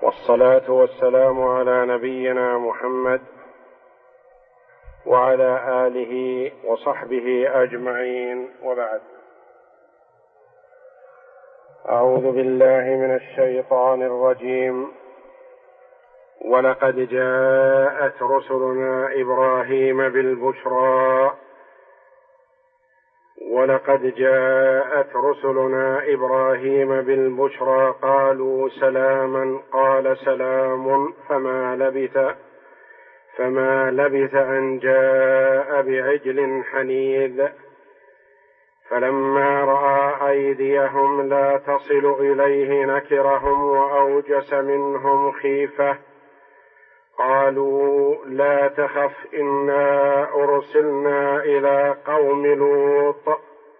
والصلاة والسلام على نبينا محمد وعلى آله وصحبه أجمعين، وبعد. أعوذ بالله من الشيطان الرجيم. ولقد جاءت رسلنا إبراهيم بالبشرى قالوا سلاما قال سلام فما لبث أن جاء بعجل حنيذ فلما رأى أيديهم لا تصل إليه نكرهم وأوجس منهم خيفة قالوا لا تخف إنا أرسلنا إلى قوم لوط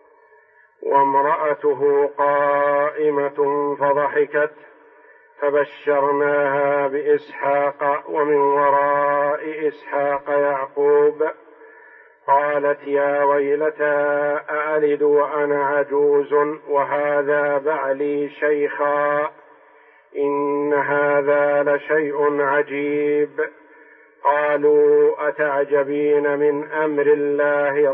وامرأته قائمة فضحكت فبشرناها بإسحاق ومن وراء إسحاق يعقوب قالت يا ويلتى أألد وأنا عجوز وهذا بعلي شيخا إن هذا لشيء عجيب. قالوا أتعجبين من أمر الله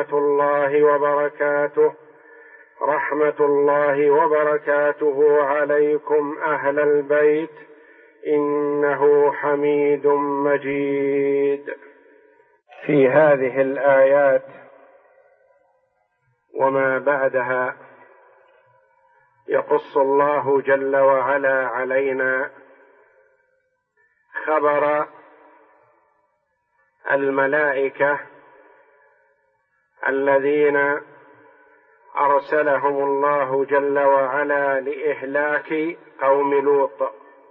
رحمة الله وبركاته عليكم أهل البيت إنه حميد مجيد. في هذه الآيات وما بعدها يقص الله جل وعلا علينا خبر الملائكة الذين أرسلهم الله جل وعلا لإهلاك قوم لوط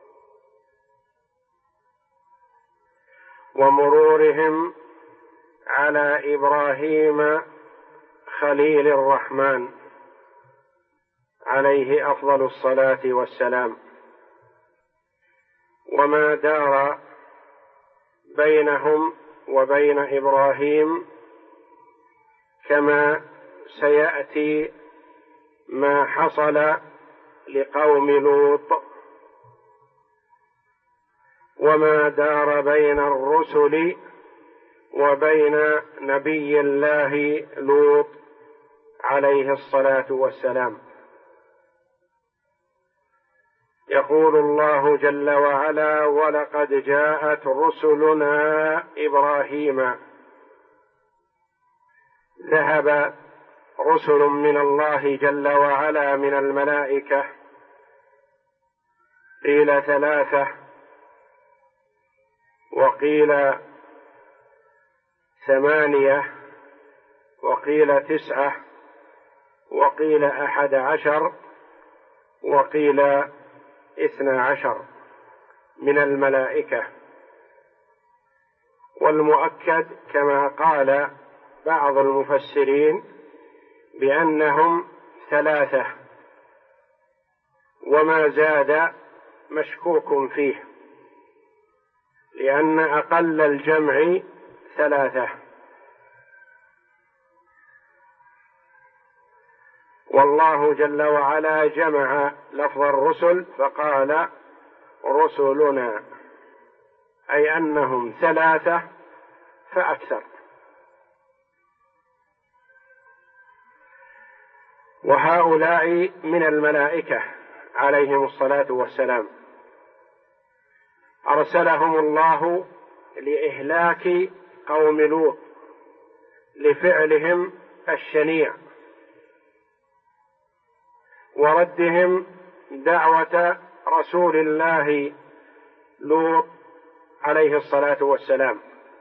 ومرورهم على إبراهيم خليل الرحمن عليه أفضل الصلاة والسلام، وما دار بينهم وبين إبراهيم، كما سيأتي ما حصل لقوم لوط، وما دار بين الرسل وبين نبي الله لوط عليه الصلاة والسلام. يقول الله جل وعلا ولقد جاءت رسلنا إبراهيم. ذهب رسل من الله جل وعلا من الملائكة، قيل 3 وقيل 8 وقيل 9 وقيل 11 وقيل 12 من الملائكة، والمؤكد كما قال بعض المفسرين بأنهم 3، وما زاد مشكوك فيه، لأن أقل الجمع 3. والله جل وعلا جمع لفظ الرسل فقال رسلنا، أي أنهم 3 فأكثر. وهؤلاء من الملائكة عليهم الصلاة والسلام أرسلهم الله لإهلاك قوم لوط لفعلهم الشنيع وردهم دعوة رسول الله لوط عليه الصلاة والسلام،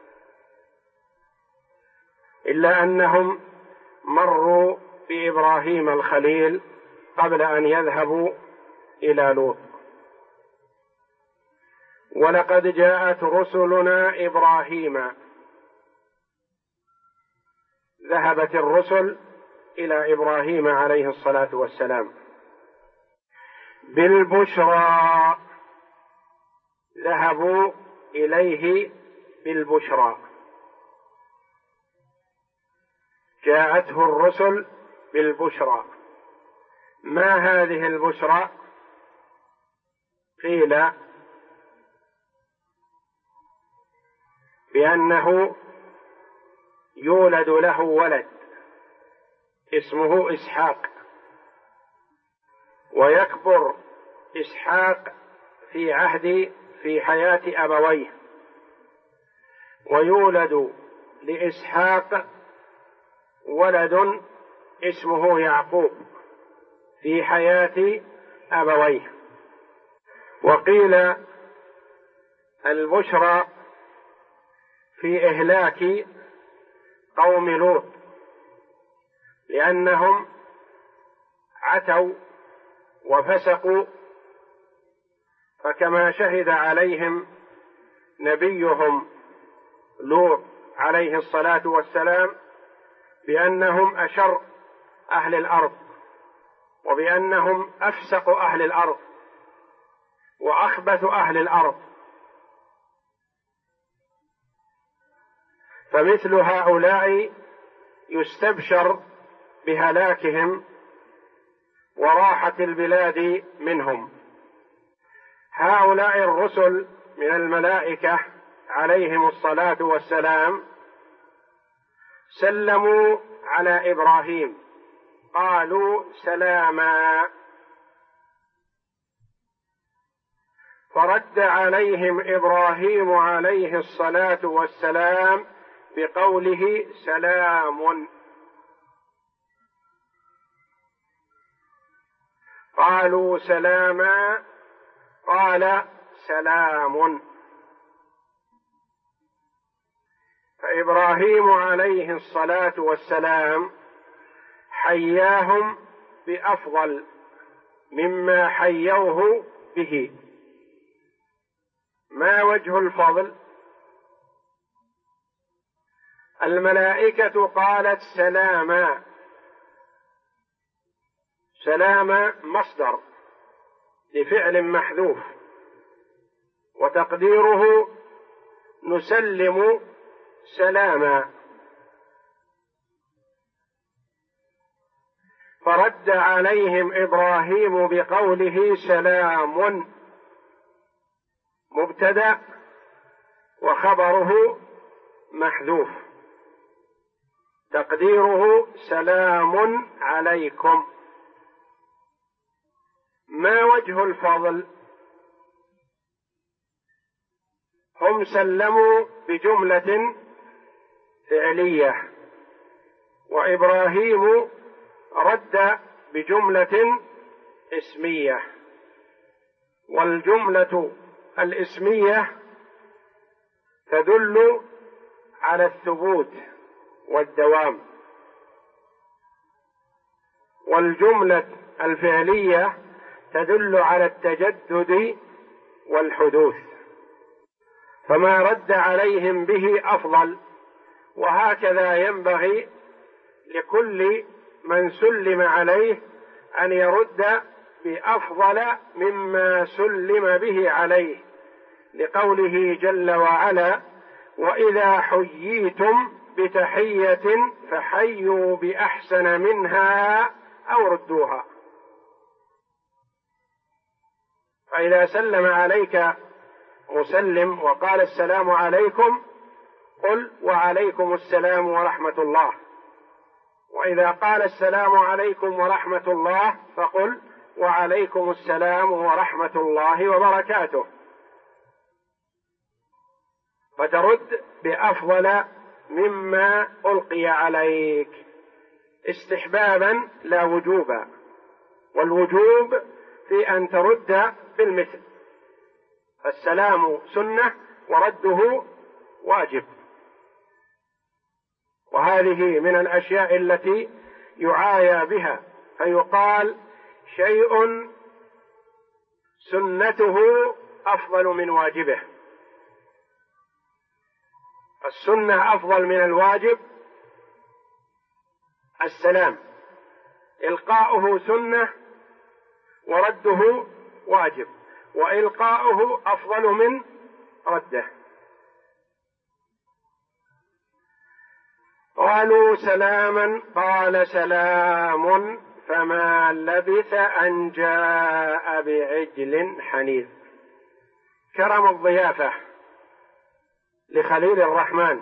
إلا أنهم مروا بإبراهيم الخليل قبل أن يذهبوا إلى لوط. ولقد جاءت رسلنا إبراهيم، ذهبت الرسل إلى إبراهيم عليه الصلاة والسلام بالبشرى، ذهبوا إليه بالبشرى. جاءته الرسل بالبشرى. ما هذه البشرى؟ قيل بأنه يولد له ولد اسمه إسحاق، ويكبر إسحاق في حياة أبويه، ويولد لإسحاق ولد اسمه يعقوب في حياة أبويه. وقيل البشرى في إهلاك قوم لوط، لأنهم عتوا وفسقوا، فكما شهد عليهم نبيهم لوط عليه الصلاة والسلام بأنهم أشر أهل الأرض، وبأنهم أفسق أهل الأرض وأخبث أهل الأرض، فمثل هؤلاء يستبشر بهلاكهم وراحة البلاد منهم. هؤلاء الرسل من الملائكة عليهم الصلاة والسلام سلموا على إبراهيم، قالوا سلاما، فرد عليهم إبراهيم عليه الصلاة والسلام بقوله سلام. قالوا سلاما، قال سلام. فإبراهيم عليه الصلاة والسلام حياهم بأفضل مما حيوه به. ما وجه الفضل؟ الملائكة قالت سلاما، سلاما مصدر لفعل محذوف، وتقديره نسلم سلاما. فرد عليهم إبراهيم بقوله سلام، مبتدأ وخبره محذوف، تقديره سلام عليكم. ما وجه الفضل؟ هم سلموا بجملة فعلية، وإبراهيم رد بجملة اسمية، والجملة الاسمية تدل على الثبوت والدوام، والجملة الفعلية تدل على التجدد والحدوث، فما رد عليهم به أفضل. وهكذا ينبغي لكل من سلم عليه أن يرد بأفضل مما سلم به عليه، لقوله جل وعلا: وإذا حييتم بتحية فحيوا بأحسن منها أو ردوها. فإذا سلم عليك مسلم وقال السلام عليكم، قل وعليكم السلام ورحمة الله. وإذا قال السلام عليكم ورحمة الله فقل وعليكم السلام ورحمة الله وبركاته، فترد بأفضل مما ألقي عليك، استحبابا لا وجوبا، والوجوب في أن ترد بالمثل، السلام سنة ورده واجب. وهذه من الأشياء التي يعايى بها، فيقال شيء سنته أفضل من واجبه. السنة أفضل من الواجب. السلام إلقاؤه سنة ورده واجب، وإلقاؤه أفضل من رده. قالوا سلاما، قال سلام، فما لبث أن جاء بعجل حنيذ. كرم الضيافة لخليل الرحمن.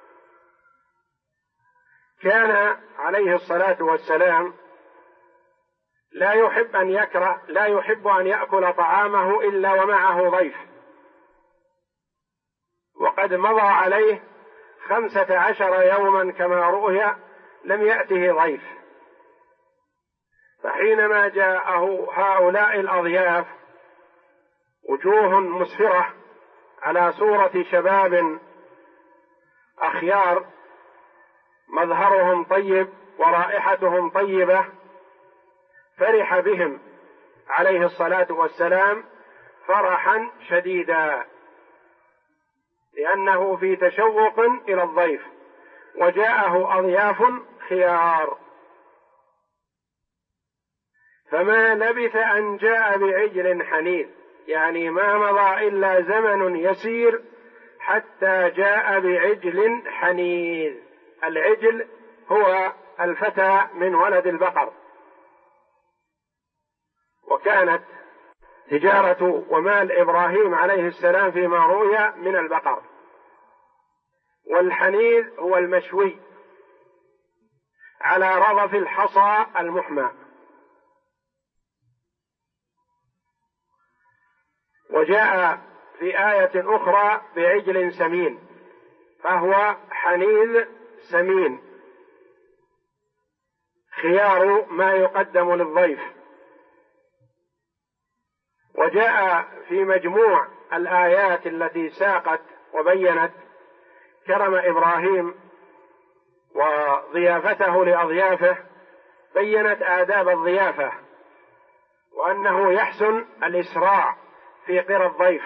كان عليه الصلاة والسلام لا يحب أن يأكل طعامه إلا ومعه ضيف، وقد مضى عليه 15 يوما كما رؤي لم يأته ضيف، فحينما جاءه هؤلاء الأضياف وجوه مسفرة على صورة شباب أخيار مظهرهم طيب ورائحتهم طيبة، فرح بهم عليه الصلاة والسلام فرحا شديدا، لأنه في تشوق إلى الضيف، وجاءه أضياف خيار. فما لبث أن جاء بعجل حنيذ، يعني ما مضى إلا زمن يسير حتى جاء بعجل حنيذ. العجل هو الفتى من ولد البقر، وكانت تجارة ومال إبراهيم عليه السلام فيما روي من البقر. والحنيذ هو المشوي على رضف الحصى المحمى. وجاء في آية أخرى بعجل سمين، فهو حنيذ سمين خيار ما يقدم للضيف. وجاء في مجموع الآيات التي ساقت وبينت كرم إبراهيم وضيافته لأضيافه، بينت آداب الضيافة، وأنه يحسن الإسراع في قرى الضيف،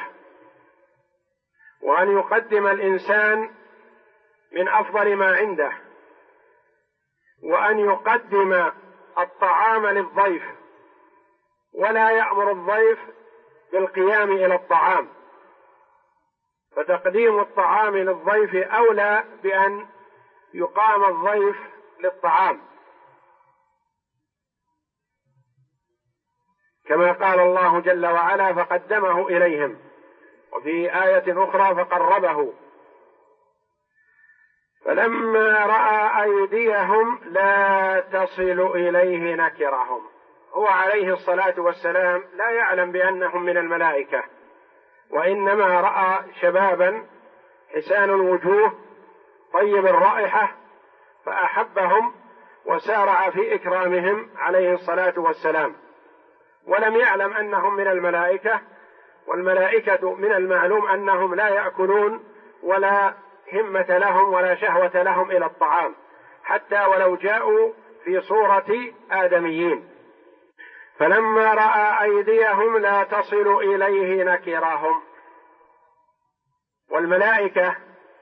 وأن يقدم الإنسان من أفضل ما عنده، وأن يقدم الطعام للضيف ولا يأمر الضيف بالقيام إلى الطعام، فتقديم الطعام للضيف أولى بأن يقام الضيف للطعام، كما قال الله جل وعلا فقدمه إليهم، وفي آية أخرى فقربه. فلما رأى أيديهم لا تصل إليه نكرهم. هو عليه الصلاة والسلام لا يعلم بأنهم من الملائكة، وإنما رأى شبابا حسان الوجوه طيب الرائحة فأحبهم وسارع في إكرامهم عليه الصلاة والسلام، ولم يعلم أنهم من الملائكة. والملائكة من المعلوم أنهم لا يأكلون ولا همة لهم ولا شهوة لهم إلى الطعام، حتى ولو جاءوا في صورة آدميين. فلما رأى أيديهم لا تصل إليه نكرهم. والملائكة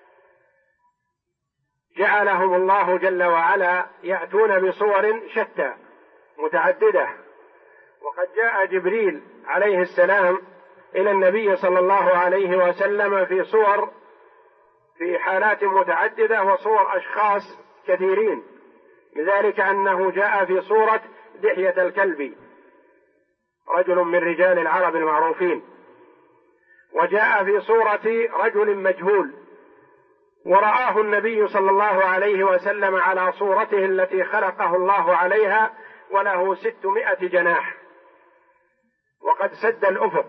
جعلهم الله جل وعلا يأتون بصور شتى متعددة، وقد جاء جبريل عليه السلام إلى النبي صلى الله عليه وسلم في صور في حالات متعددة وصور أشخاص كثيرين، لذلك أنه جاء في صورة دحية الكلب رجل من رجال العرب المعروفين، وجاء في صورة رجل مجهول، ورآه النبي صلى الله عليه وسلم على صورته التي خلقه الله عليها وله 600 جناح وقد سد الأفق.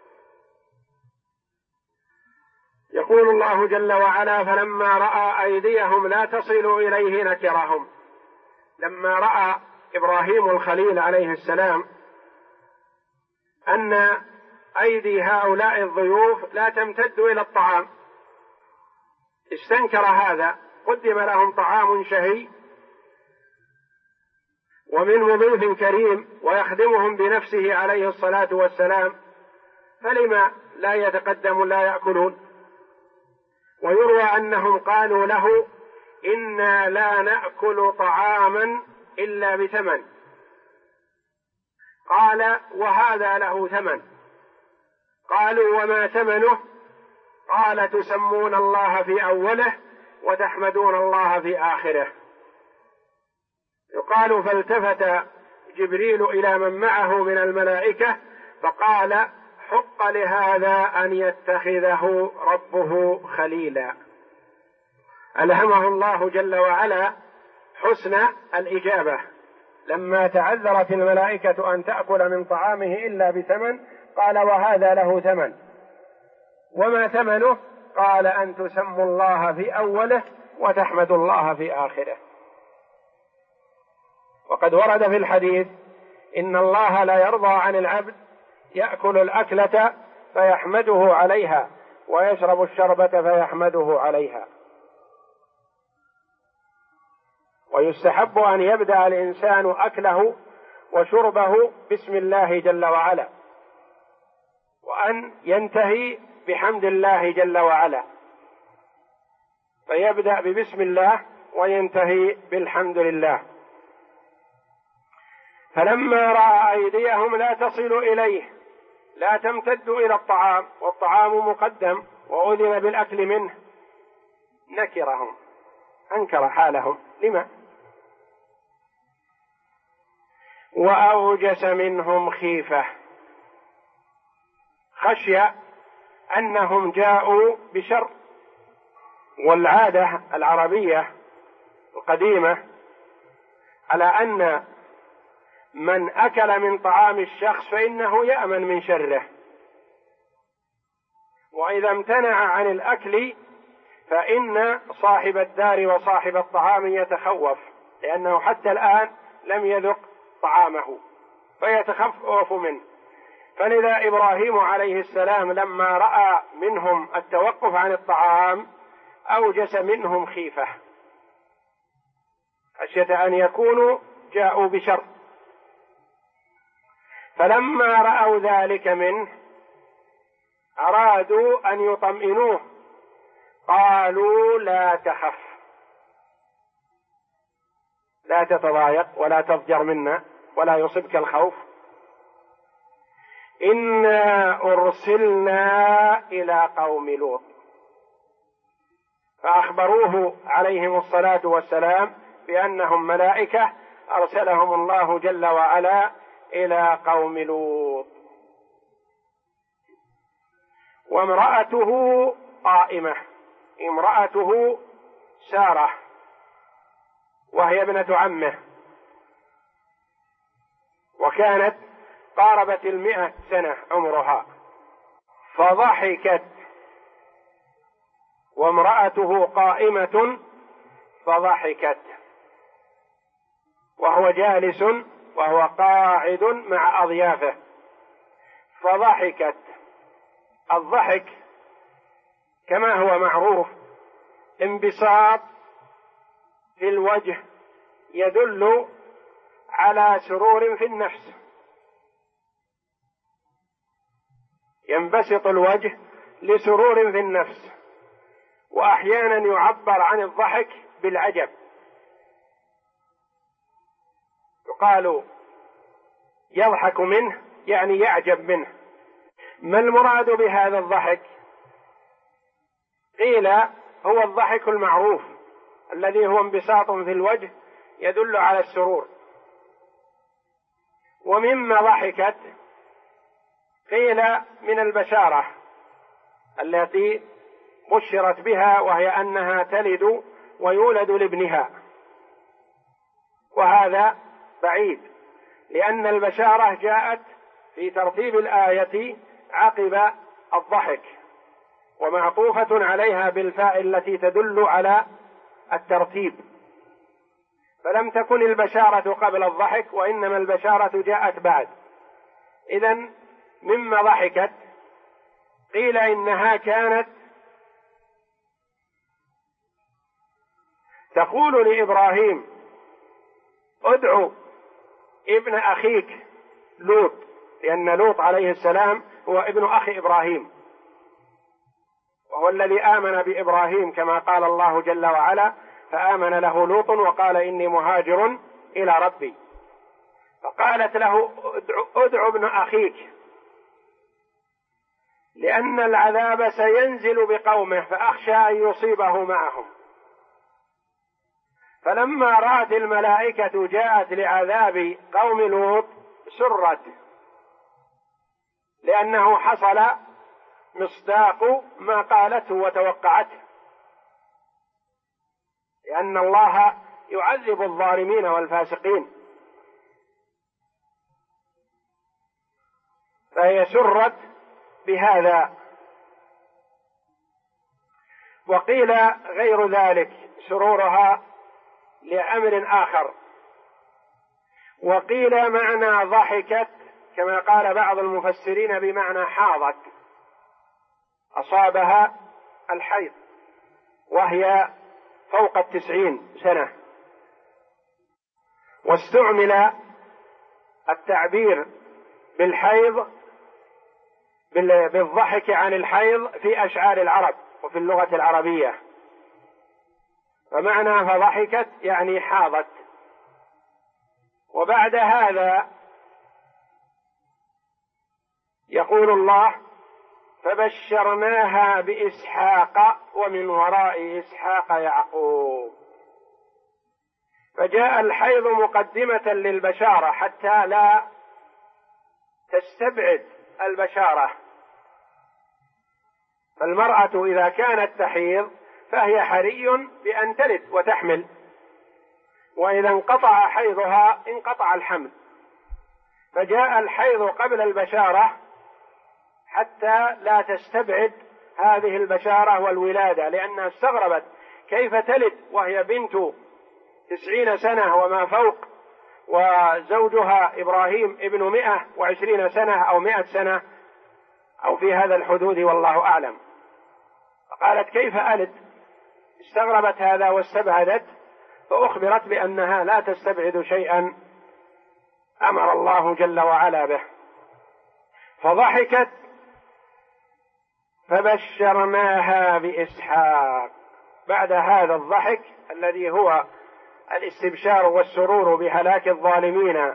يقول الله جل وعلا فلما رأى أيديهم لا تصل إليه نكرهم. لما رأى إبراهيم الخليل عليه السلام أن أيدي هؤلاء الضيوف لا تمتد إلى الطعام استنكر هذا. قدم لهم طعام شهي ومن مضيف كريم ويخدمهم بنفسه عليه الصلاة والسلام، فلما لا يتقدم لا يأكلون؟ ويروى أنهم قالوا له إنا لا نأكل طعاما إلا بثمن. قال وهذا له ثمن. قالوا وما ثمنه؟ قال تسمون الله في أوله وتحمدون الله في آخره. يقال فالتفت جبريل إلى من معه من الملائكة فقال حق لهذا أن يتخذه ربه خليلا. ألهمه الله جل وعلا حسن الإجابة. لما تعذرت الملائكة أن تأكل من طعامه إلا بثمن قال وهذا له ثمن، وما ثمنه؟ قال أن تسموا الله في أوله وتحمدوا الله في آخره. وقد ورد في الحديث إن الله لا يرضى عن العبد يأكل الأكلة فيحمده عليها ويشرب الشربة فيحمده عليها. ويستحب أن يبدأ الإنسان أكله وشربه بسم الله جل وعلا، وأن ينتهي بحمد الله جل وعلا، فيبدأ ببسم الله وينتهي بالحمد لله. فلما رأى أيديهم لا تصل إليه، لا تمتد إلى الطعام والطعام مقدم وأذن بالأكل منه، نكرهم، أنكر حالهم. لما؟ وأوجس منهم خيفة، خشي أنهم جاءوا بشر. والعادة العربية القديمة على أن من أكل من طعام الشخص فإنه يأمن من شره، وإذا امتنع عن الأكل فإن صاحب الدار وصاحب الطعام يتخوف، لأنه حتى الآن لم يذق طعامه فيتخوف منه. فلذا إبراهيم عليه السلام لما رأى منهم التوقف عن الطعام أوجس منهم خيفة، خشية أن يكونوا جاءوا بشر. فلما رأوا ذلك منه أرادوا أن يطمئنوه، قالوا لا تخف، لا تتضايق ولا تضجر منا ولا يصبك الخوف، إنا أرسلنا إلى قوم لوط. فأخبروه عليهم الصلاة والسلام بأنهم ملائكة أرسلهم الله جل وعلا إلى قوم لوط. وامرأته قائمة، امرأته سارة وهي ابنة عمه، وكانت قاربت 100 سنة عمرها، فضحكت وامرأته قائمة فضحكت وهو جالس وهو قاعد مع أضيافه فضحكت. الضحك كما هو معروف انبساط في الوجه يدل على سرور في النفس، ينبسط الوجه لسرور في النفس. وأحيانا يعبر عن الضحك بالعجب، يقال يضحك منه يعني يعجب منه. ما المراد بهذا الضحك؟ قيل هو الضحك المعروف الذي هو انبساط في الوجه يدل على السرور. ومما ضحكت قيل من البشارة التي بشرت بها، وهي أنها تلد ويولد لابنها، وهذا بعيد، لأن البشارة جاءت في ترتيب الآية عقب الضحك، ومعطوفة عليها بالفاء التي تدل على الترتيب، فلم تكن البشارة قبل الضحك، وإنما البشارة جاءت بعد. إذن مما ضحكت قيل إنها كانت تقول لإبراهيم ادعو ابن أخيك لوط، لأن لوط عليه السلام هو ابن أخي إبراهيم، وهو الذي آمن بإبراهيم كما قال الله جل وعلا فآمن له لوط وقال إني مهاجر إلى ربي. فقالت له ادعو ابن أخيك، لأن العذاب سينزل بقومه فأخشى أن يصيبه معهم. فلما رأت الملائكة جاءت لعذاب قوم لوط سرت، لأنه حصل مصداق ما قالته وتوقعته. لأن الله يعذب الظالمين والفاسقين. فهي سرت بهذا. وقيل غير ذلك، سرورها لأمر آخر. وقيل معنى ضحكت كما قال بعض المفسرين بمعنى حاضت، أصابها الحيض وهي فوق 90 سنة. واستعمل التعبير بالحيض بالضحك عن الحيض في أشعار العرب وفي اللغة العربية، فمعنى فضحكت يعني حاضت. وبعد هذا يقول الله: فبشرناها بإسحاق ومن وراء إسحاق يعقوب. فجاء الحيض مقدمة للبشارة حتى لا تستبعد البشارة. فالمرأة إذا كانت تحيض فهي حري بأن تلد وتحمل، وإذا انقطع حيضها انقطع الحمل. فجاء الحيض قبل البشارة حتى لا تستبعد هذه البشارة والولادة، لأنها استغربت كيف تلد وهي بنت 90 سنة وما فوق، وزوجها إبراهيم ابن 120 سنة أو 100 سنة أو في هذا الحدود والله أعلم. فقالت: كيف ألد؟ استغربت هذا واستبعدت، فأخبرت بأنها لا تستبعد شيئا أمر الله جل وعلا به. فضحكت فبشرناها بإسحاق. بعد هذا الضحك الذي هو الاستبشار والسرور بهلاك الظالمين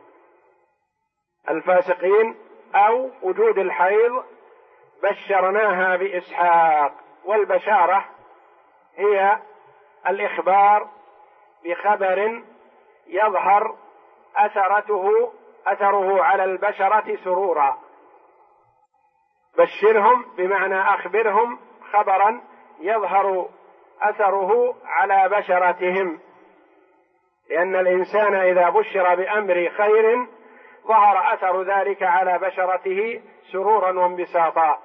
الفاسقين أو وجود الحيض، بشرناها بإسحاق. والبشارة هي الإخبار بخبر يظهر أثره على البشرة سرورا. بشرهم بمعنى أخبرهم خبرا يظهر أثره على بشرتهم، لأن الإنسان إذا بشر بأمر خير ظهر أثر ذلك على بشرته سرورا وانبساطا.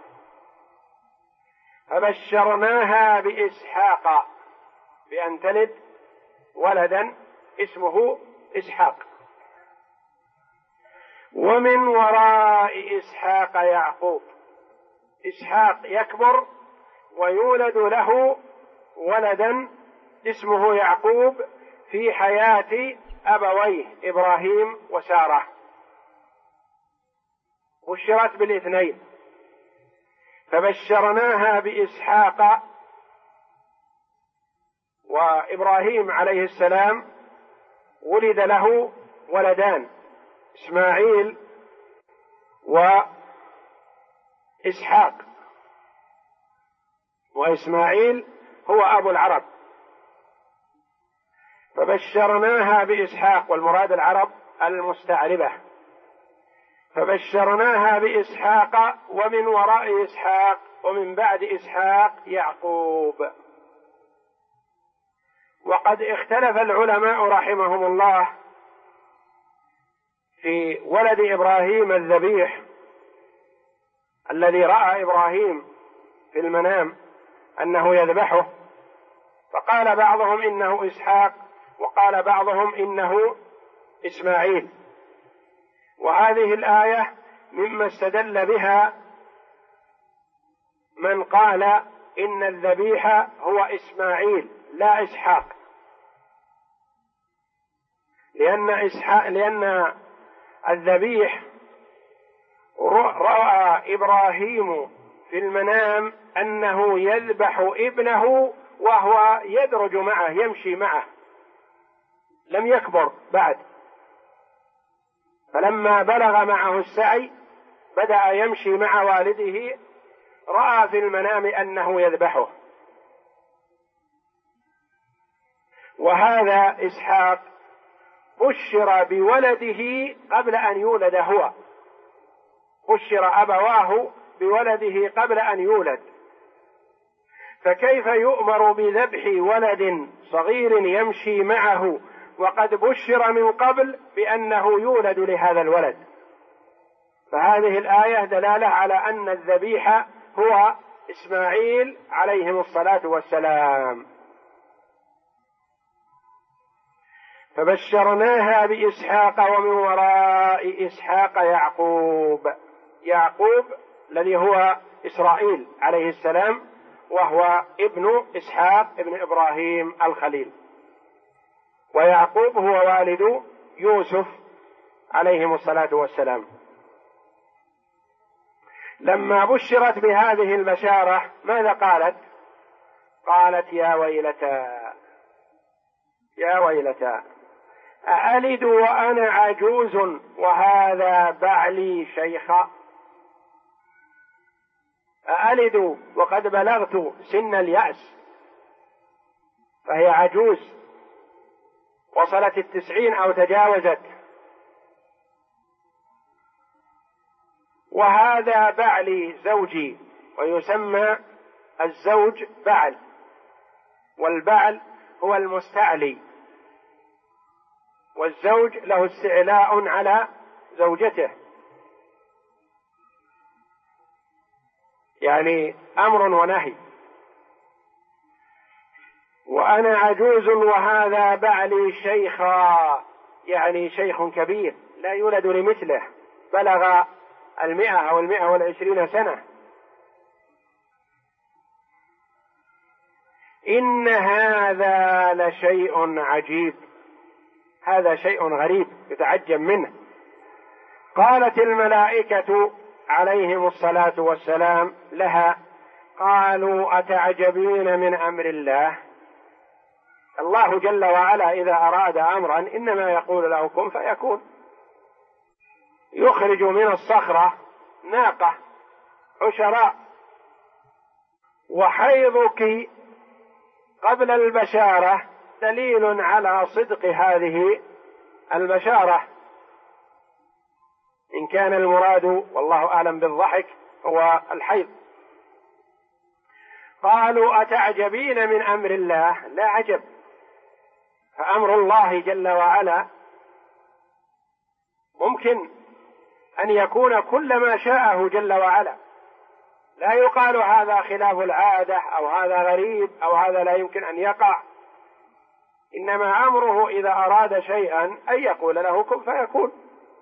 فبشرناها بإسحاق بأن تلد ولدا اسمه إسحاق. ومن وراء إسحاق يعقوب. إسحاق يكبر ويولد له ولدا اسمه يعقوب في حياة أبويه إبراهيم وسارة. بشرت بالاثنين. فبشرناها بإسحاق، وإبراهيم عليه السلام ولد له ولدان إسماعيل وإسحاق، وإسماعيل هو أبو العرب. فبشرناها بإسحاق، والمراد العرب المستعربة. فبشرناها بإسحاق ومن وراء إسحاق ومن بعد إسحاق يعقوب. وقد اختلف العلماء رحمهم الله في ولد إبراهيم الذبيح الذي رأى إبراهيم في المنام أنه يذبحه، فقال بعضهم إنه إسحاق وقال بعضهم إنه إسماعيل. وهذه الآية مما استدل بها من قال إن الذبيح هو إسماعيل لا إسحاق، لأن الذبيح رأى إبراهيم في المنام أنه يذبح ابنه وهو يدرج معه يمشي معه، لم يكبر بعد. فلما بلغ معه السعي بدأ يمشي مع والده، رأى في المنام أنه يذبحه. وهذا إسحاق بشر بولده قبل أن يولد هو، بشر أبواه بولده قبل أن يولد، فكيف يؤمر بذبح ولد صغير يمشي معه وقد بشر من قبل بأنه يولد لهذا الولد؟ فهذه الآية دلالة على أن الذبيح هو إسماعيل عليهم الصلاة والسلام. فبشرناها بإسحاق ومن وراء إسحاق يعقوب الذي هو إسرائيل عليه السلام، وهو ابن إسحاق ابن إبراهيم الخليل، ويعقوب هو والد يوسف عليهم الصلاة والسلام. لما بشرت بهذه البشارة ماذا قالت؟ قالت يا ويلتى أألد وأنا عجوز وهذا بعلي شيخا. أألد وقد بلغت سن اليأس، فهي عجوز وصلت 90 أو تجاوزت، وهذا بعلي زوجي، ويسمى الزوج بعل، والبعل هو المستعلي، والزوج له استعلاء على زوجته، يعني أمر ونهي. وأنا عجوز وهذا بعلي شيخا، يعني شيخ كبير لا يولد لمثله، بلغ 100 أو 120 سنة. إن هذا لشيء عجيب، هذا شيء غريب يتعجب منه. قالت الملائكة عليهم الصلاة والسلام لها قالوا أتعجبين من أمر الله. الله جل وعلا إذا أراد أمرا إنما يقول له كن فيكون. يخرج من الصخرة ناقة عشراء، وحيضك قبل البشارة دليل على صدق هذه البشارة، إن كان المراد والله أعلم بالضحك هو الحيض. قالوا أتعجبين من أمر الله، لا عجب، فأمر الله جل وعلا ممكن أن يكون كل ما شاءه جل وعلا، لا يقال هذا خلاف العادة أو هذا غريب أو هذا لا يمكن أن يقع، إنما أمره إذا أراد شيئا أن يقول له كن فيكون.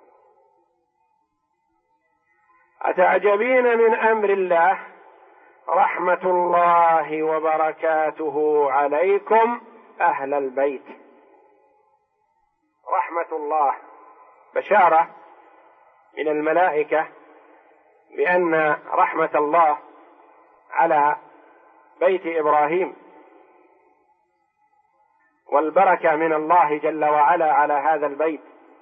أتعجبين من أمر الله رحمة الله وبركاته عليكم أهل البيت. رحمة الله بشارة من الملائكة بأن رحمة الله على بيت إبراهيم، والبركة من الله جل وعلا على هذا البيت.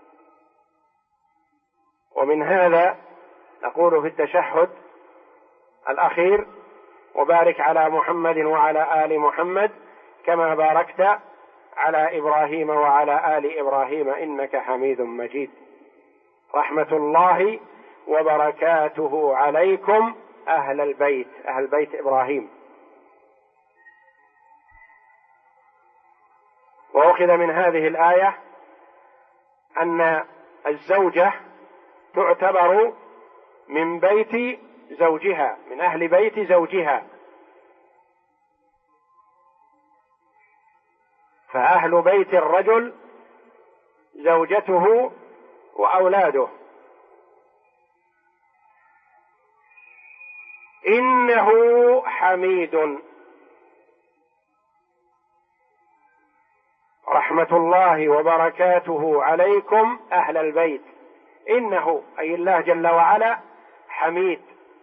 ومن هذا نقول في التشهد الأخير وبارك على محمد وعلى آل محمد كما باركت على إبراهيم وعلى آل إبراهيم إنك حميد مجيد. رحمة الله وبركاته عليكم أهل البيت، أهل بيت إبراهيم. وأخذ من هذه الآية أن الزوجة تعتبر من بيت زوجها، من أهل بيت زوجها، فأهل بيت الرجل زوجته وأولاده. إنه حميد. رحمة الله وبركاته عليكم أهل البيت. إنه أي الله جل وعلا حميد،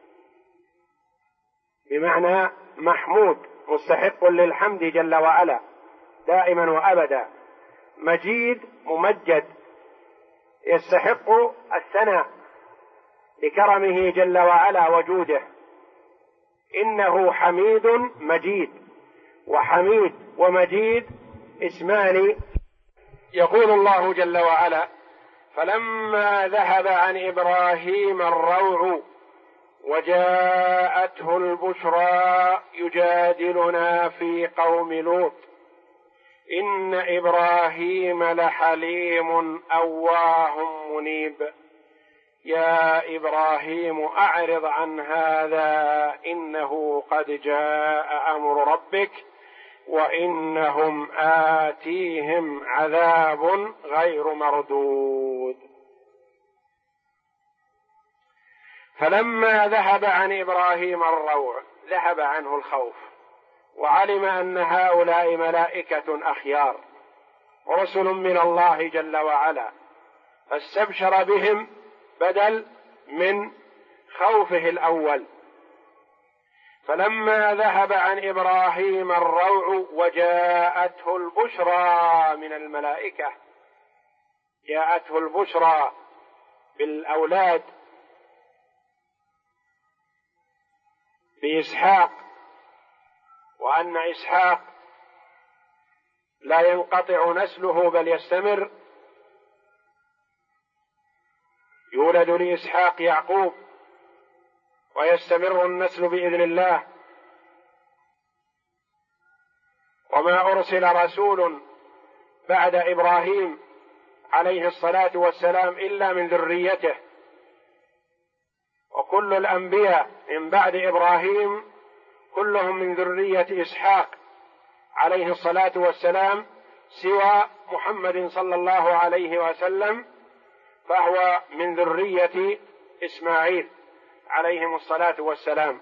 بمعنى محمود مستحق للحمد جل وعلا دائما وأبدا. مجيد ممجد يستحق الثناء لكرمه جل وعلا وجوده. إنه حميد مجيد. وحميد ومجيد اسمان. يقول الله جل وعلا فلما ذهب عن إبراهيم الروع وجاءته البشرى يجادلنا في قوم لوط إن إبراهيم لحليم أواه منيب يا إبراهيم أعرض عن هذا إنه قد جاء أمر ربك وإنهم آتيهم عذاب غير مردود. فلما ذهب عن إبراهيم الروع ذهب عنه الخوف، وعلم أن هؤلاء ملائكة أخيار رسل من الله جل وعلا، فاستبشر بهم بدل من خوفه الأول. فلما ذهب عن إبراهيم الروع وجاءته البشرى من الملائكة، جاءته البشرى بالأولاد بإسحاق، وأن إسحاق لا ينقطع نسله بل يستمر، يولد لإسحاق يعقوب ويستمر النسل بإذن الله. وما أرسل رسول بعد إبراهيم عليه الصلاة والسلام إلا من ذريته، وكل الأنبياء من بعد إبراهيم كلهم من ذرية إسحاق عليه الصلاة والسلام، سوى محمد صلى الله عليه وسلم فهو من ذرية إسماعيل عليهم الصلاة والسلام.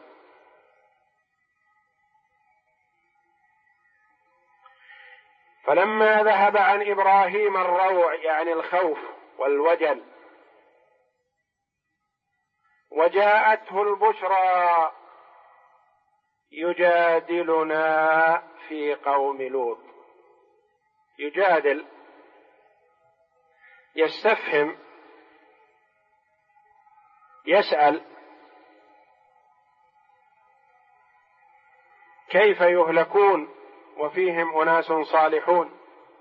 فلما ذهب عن إبراهيم الروع يعني الخوف والوجل وجاءته البشرى يجادلنا في قوم لوط. يجادل، يستفهم، يسأل كيف يهلكون وفيهم أناس صالحون؟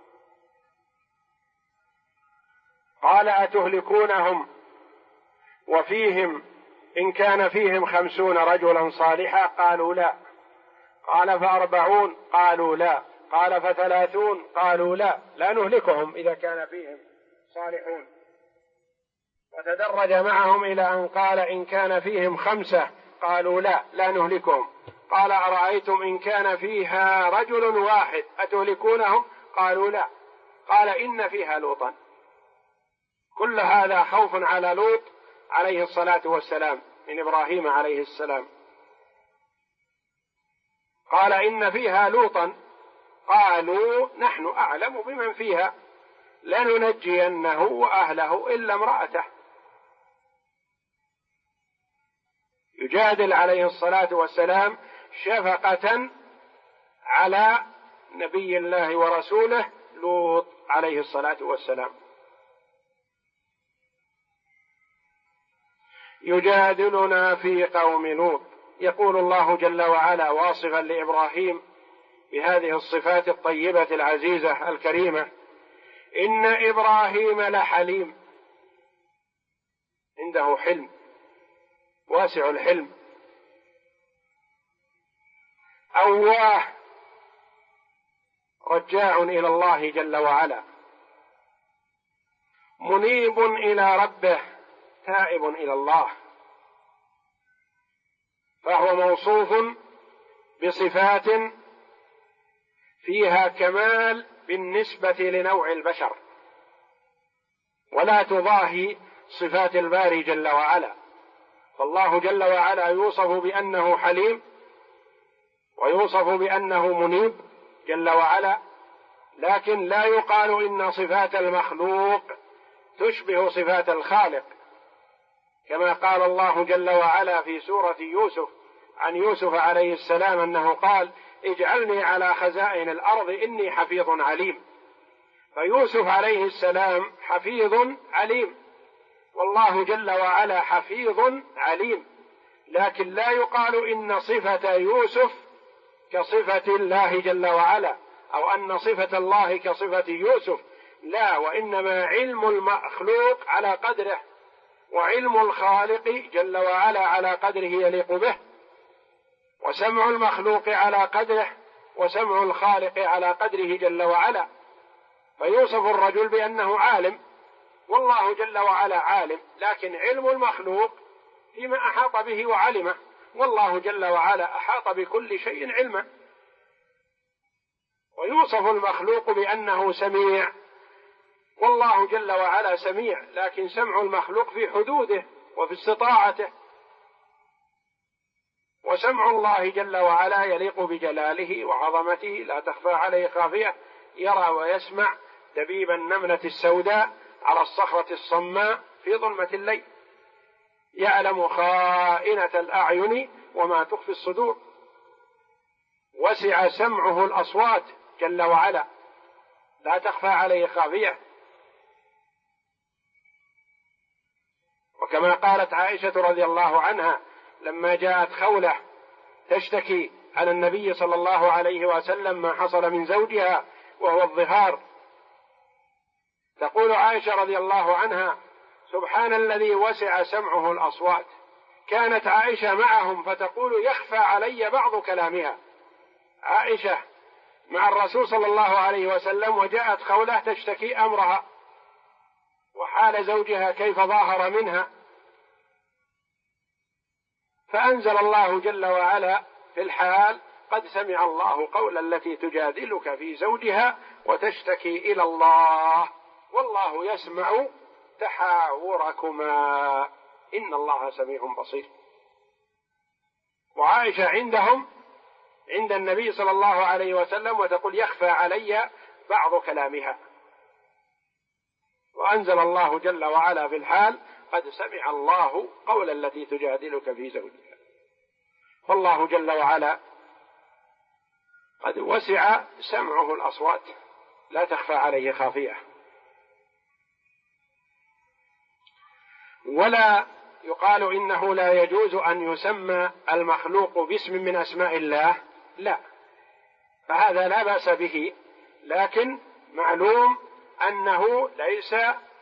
قال أتهلكونهم وفيهم إن كان فيهم 50 رجلا صالحا؟ قالوا لا. قال ف40؟ قالوا لا. قال ف30؟ قالوا لا، لا نهلكهم إذا كان فيهم صالحون. وتدرج معهم إلى أن قال إن كان فيهم 5 قالوا لا، لا نهلكهم. قال أرأيتم إن كان فيها رجل واحد أتهلكونهم؟ قالوا لا. قال إن فيها لوطا. كل هذا خوف على لوط عليه الصلاة والسلام من إبراهيم عليه السلام. قال إن فيها لوطا. قالوا نحن أعلم بمن فيها لننجينه وأهله إلا امرأته. يجادل عليه الصلاة والسلام شفقة على نبي الله ورسوله لوط عليه الصلاة والسلام. يجادلنا في قوم لوط. يقول الله جل وعلا واصفا لإبراهيم بهذه الصفات الطيبة العزيزة الكريمة: إن إبراهيم لحليم، عنده حلم واسع الحلم، أواه رجاع إلى الله جل وعلا، منيب إلى ربه تائب إلى الله. فهو موصوف بصفات فيها كمال بالنسبة لنوع البشر، ولا تضاهي صفات الباري جل وعلا. فالله جل وعلا يوصف بأنه حليم ويوصف بأنه منيب جل وعلا، لكن لا يقال إن صفات المخلوق تشبه صفات الخالق، كما قال الله جل وعلا في سورة يوسف عن يوسف عليه السلام أنه قال: اجعلني على خزائن الأرض إني حفيظ عليم. فيوسف عليه السلام حفيظ عليم، والله جل وعلا حفيظ عليم، لكن لا يقال إن صفة يوسف كصفة الله جل وعلا، أو أن صفة الله كصفة يوسف، لا، وإنما علم المخلوق على قدره، وعلم الخالق جل وعلا على قدره يليق به، وسمع المخلوق على قدره، وسمع الخالق على قدره جل وعلا. فيوصف الرجل بأنه عالم، والله جل وعلا عالم، لكن علم المخلوق فيما أحاط به وعلمه، والله جل وعلا أحاط بكل شيء علما. ويوصف المخلوق بأنه سميع، والله جل وعلا سميع، لكن سمع المخلوق في حدوده وفي استطاعته، وسمع الله جل وعلا يليق بجلاله وعظمته، لا تخفى عليه خافية، يرى ويسمع دبيب النملة السوداء على الصخرة الصماء في ظلمة الليل، يعلم خائنة الأعين وما تخفي الصدور. وسع سمعه الأصوات جل وعلا، لا تخفى عليه خافية. وكما قالت عائشة رضي الله عنها لما جاءت خولة تشتكي على النبي صلى الله عليه وسلم ما حصل من زوجها وهو الظهار، تقول عائشة رضي الله عنها: سبحان الذي وسع سمعه الأصوات. كانت عائشة معهم فتقول: يخفى علي بعض كلامها. عائشة مع الرسول صلى الله عليه وسلم، وجاءت خولة تشتكي أمرها وحال زوجها كيف ظاهر منها، فأنزل الله جل وعلا في الحال: قد سمع الله قول التي تجادلك في زوجها وتشتكي إلى الله والله يسمع تحاوركما إن الله سميع بصير. وعائشة عند النبي صلى الله عليه وسلم وتقول: يخفى علي بعض كلامها، وأنزل الله جل وعلا في الحال: قد سمع الله قول التي تجادلك في زوجها. فالله جل وعلا قد وسع سمعه الأصوات، لا تخفى عليه خافية. ولا يقال إنه لا يجوز أن يسمى المخلوق باسم من أسماء الله، لا، فهذا لا بأس به، لكن معلوم أنه ليس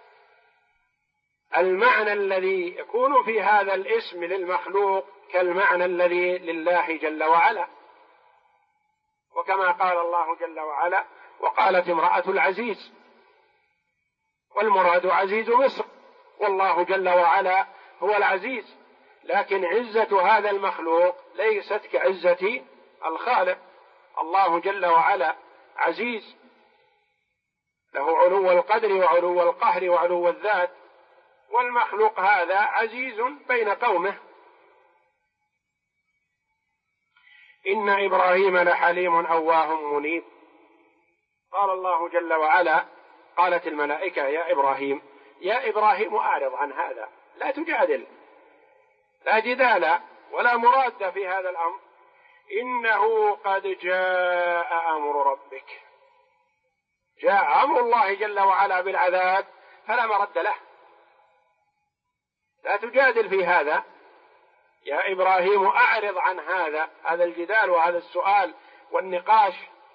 المعنى الذي يكون في هذا الاسم للمخلوق كالمعنى الذي لله جل وعلا. وكما قال الله جل وعلا: وقالت امرأة العزيز، والمراد عزيز مصر، والله جل وعلا هو العزيز، لكن عزة هذا المخلوق ليست كعزة الخالق. الله جل وعلا عزيز، له علو القدر وعلو القهر وعلو الذات، والمخلوق هذا عزيز بين قومه. إن إبراهيم لحليم أواه منيب. قال الله جل وعلا: قالت الملائكة: يا إبراهيم أعرض عن هذا، لا تجادل، لا جدال ولا مراد في هذا الأمر، إنه قد جاء أمر ربك. جاء أمر الله جل وعلا بالعذاب فلا مرد له، لا تجادل في هذا. يا إبراهيم أعرض عن هذا الجدال وهذا السؤال والنقاش،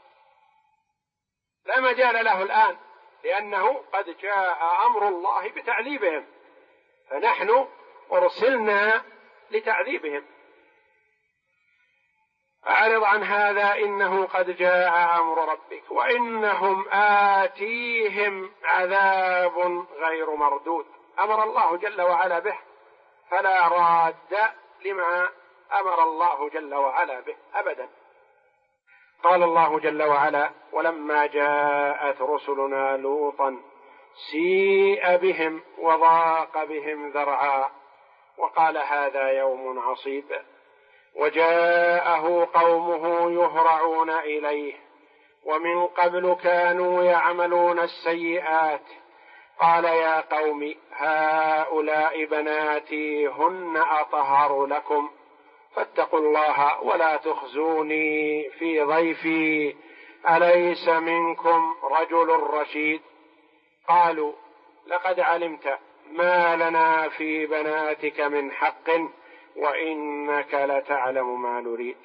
لا مجال له الآن، لأنه قد جاء أمر الله بتعذيبهم، فنحن أرسلنا لتعذيبهم. أعرض عن هذا إنه قد جاء أمر ربك وإنهم آتيهم عذاب غير مردود. أمر الله جل وعلا به، فلا راد لما أمر الله جل وعلا به أبدا. قال الله جل وعلا: ولما جاءت رسلنا لوطا سيء بهم وضاق بهم ذرعا وقال هذا يوم عصيب وجاءه قومه يهرعون إليه ومن قبل كانوا يعملون السيئات قال يا قوم هؤلاء بناتي هن أطهر لكم فاتقوا الله ولا تخزوني في ضيفي أليس منكم رجل رشيد. قالوا لقد علمت ما لنا في بناتك من حق وإنك لتعلم ما نريد.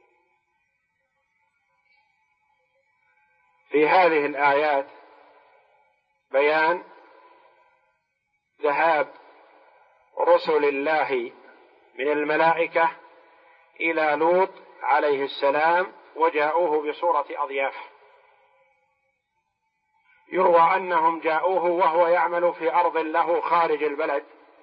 في هذه الآيات بيان ذهاب رسل الله من الملائكة إلى لوط عليه السلام وجاءوه بصورة أضياف. يروى أنهم جاءوه وهو يعمل في أرض له خارج البلد،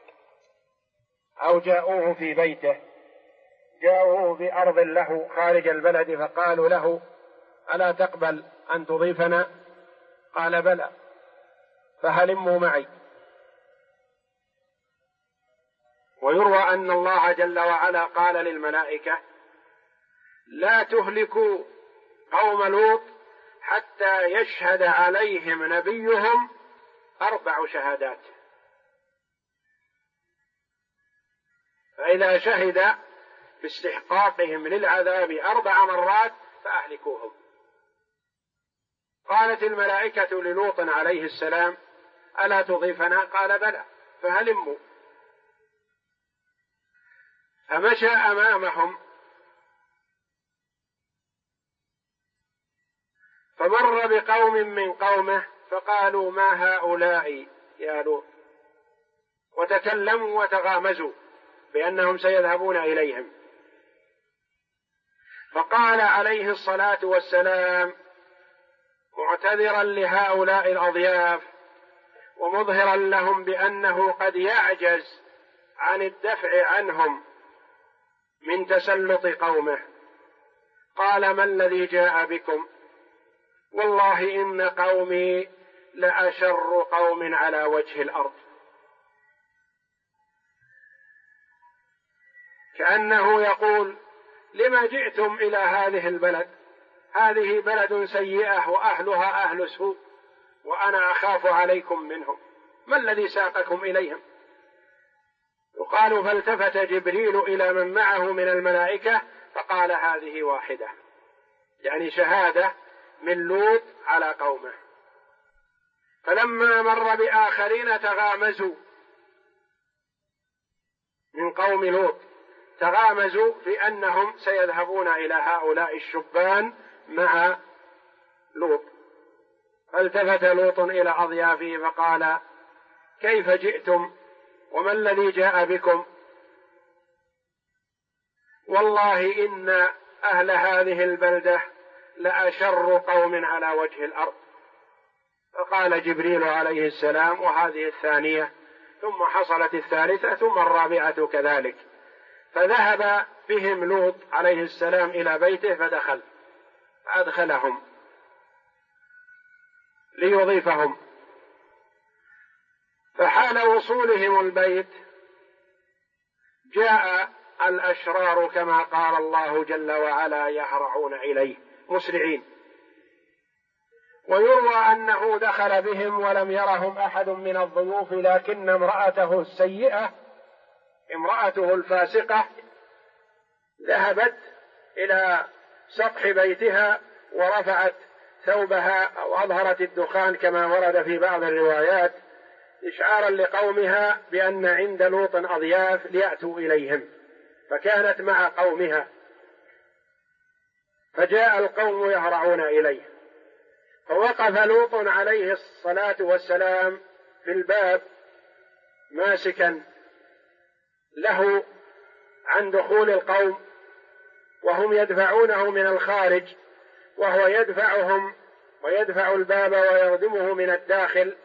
أو جاءوه في بيته، جاءوه في أرض له خارج البلد فقالوا له: ألا تقبل أن تضيفنا؟ قال: بلى، فهلموا معي. ويروى أن الله جل وعلا قال للملائكة: لا تهلكوا قوم لوط حتى يشهد عليهم نبيهم 4 شهادات، فإذا شهد باستحقاقهم للعذاب 4 مرات فأهلكوهم. قالت الملائكة للوط عليه السلام: ألا تضيفنا؟ قال: بلى، فهلموا. فمشى أمامهم فمر بقوم من قومه فقالوا: ما هؤلاء يا لوط؟ وتكلموا وتغامزوا بأنهم سيذهبون إليهم. فقال عليه الصلاة والسلام معتذرا لهؤلاء الأضياف ومظهرا لهم بأنه قد يعجز عن الدفع عنهم من تسلط قومه، قال: ما الذي جاء بكم؟ والله إن قومي لأشر قوم على وجه الأرض. كأنه يقول: لما جئتم إلى هذه البلد؟ هذه بلد سيئة وأهلها أهل سوء، وأنا أخاف عليكم منهم، ما الذي ساقكم إليهم؟ يقال: فالتفت جبريل إلى من معه من الملائكة فقال: هذه واحدة، يعني شهادة من لوط على قومه. فلما مر بآخرين تغامزوا من قوم لوط، تغامزوا في أنهم سيذهبون إلى هؤلاء الشبان مع لوط. فالتفت لوط إلى أضيافه فقال: كيف جئتم؟ وما الذي جاء بكم؟ والله إن أهل هذه البلدة لأشر قوم على وجه الأرض. فقال جبريل عليه السلام: وهذه الثانية، ثم حصلت الثالثة، ثم الرابعة كذلك. فذهب بهم لوط عليه السلام إلى بيته فأدخلهم ليضيفهم. فحال وصولهم البيت جاء الأشرار كما قال الله جل وعلا: يهرعون إليه مسرعين. ويروى أنه دخل بهم ولم يرهم أحد من الضيوف، لكن امرأته السيئة، امرأته الفاسقة، ذهبت إلى سطح بيتها ورفعت ثوبها أو أظهرت الدخان كما ورد في بعض الروايات، إشعارا لقومها بأن عند لوط أضياف ليأتوا إليهم، فكانت مع قومها. فجاء القوم يهرعون إليه، فوقف لوط عليه الصلاة والسلام في الباب ماسكا له عن دخول القوم، وهم يدفعونه من الخارج، وهو يدفعهم ويدفع الباب ويردمه من الداخل،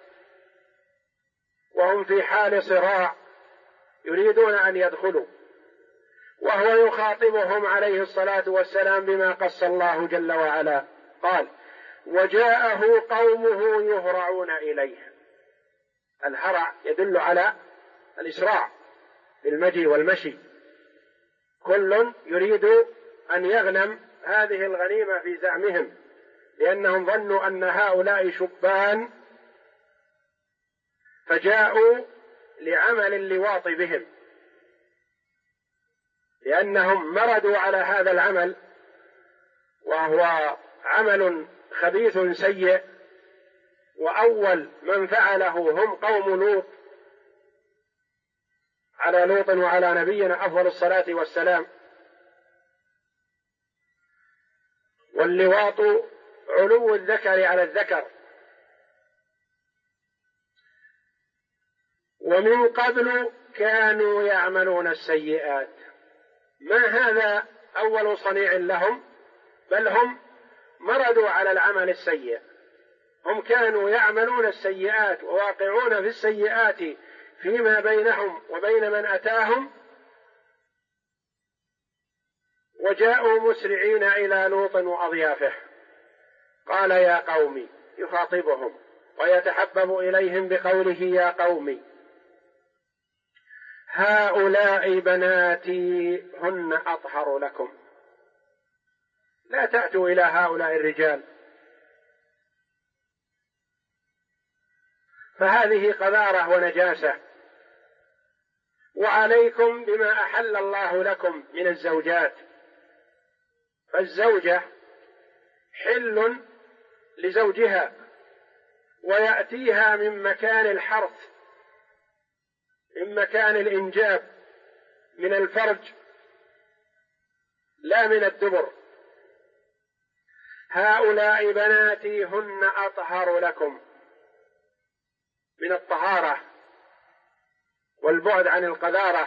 وهم في حال صراع يريدون أن يدخلوا، وهو يخاطبهم عليه الصلاة والسلام بما قص الله جل وعلا. قال: وجاءه قومه يهرعون إليه. الهرع يدل على الإسراع بالمجي والمشي، كل يريد أن يغنم هذه الغنيمة في زعمهم، لأنهم ظنوا أن هؤلاء شبان فجاءوا لعمل اللواط بهم، لأنهم مردوا على هذا العمل، وهو عمل خبيث سيء، وأول من فعله هم قوم لوط، على لوط وعلى نبينا أفضل الصلاة والسلام. واللواط علو الذكر على الذكر. ومن قبل كانوا يعملون السيئات. ما هذا أول صنيع لهم، بل هم مردوا على العمل السيء. هم كانوا يعملون السيئات وواقعون في السيئات فيما بينهم وبين من أتاهم، وجاءوا مسرعين إلى لوط وأضيافه. قال يا قوم، يخاطبهم ويتحبب إليهم بقوله يا قوم هؤلاء بناتي هن أطهر لكم. لا تأتوا إلى هؤلاء الرجال، فهذه قذارة ونجاسة، وعليكم بما أحل الله لكم من الزوجات. فالزوجة حل لزوجها، ويأتيها من مكان الحرث، من مكان الإنجاب، من الفرج لا من الدبر. هؤلاء بناتي هن أطهر لكم، من الطهارة والبعد عن القذارة.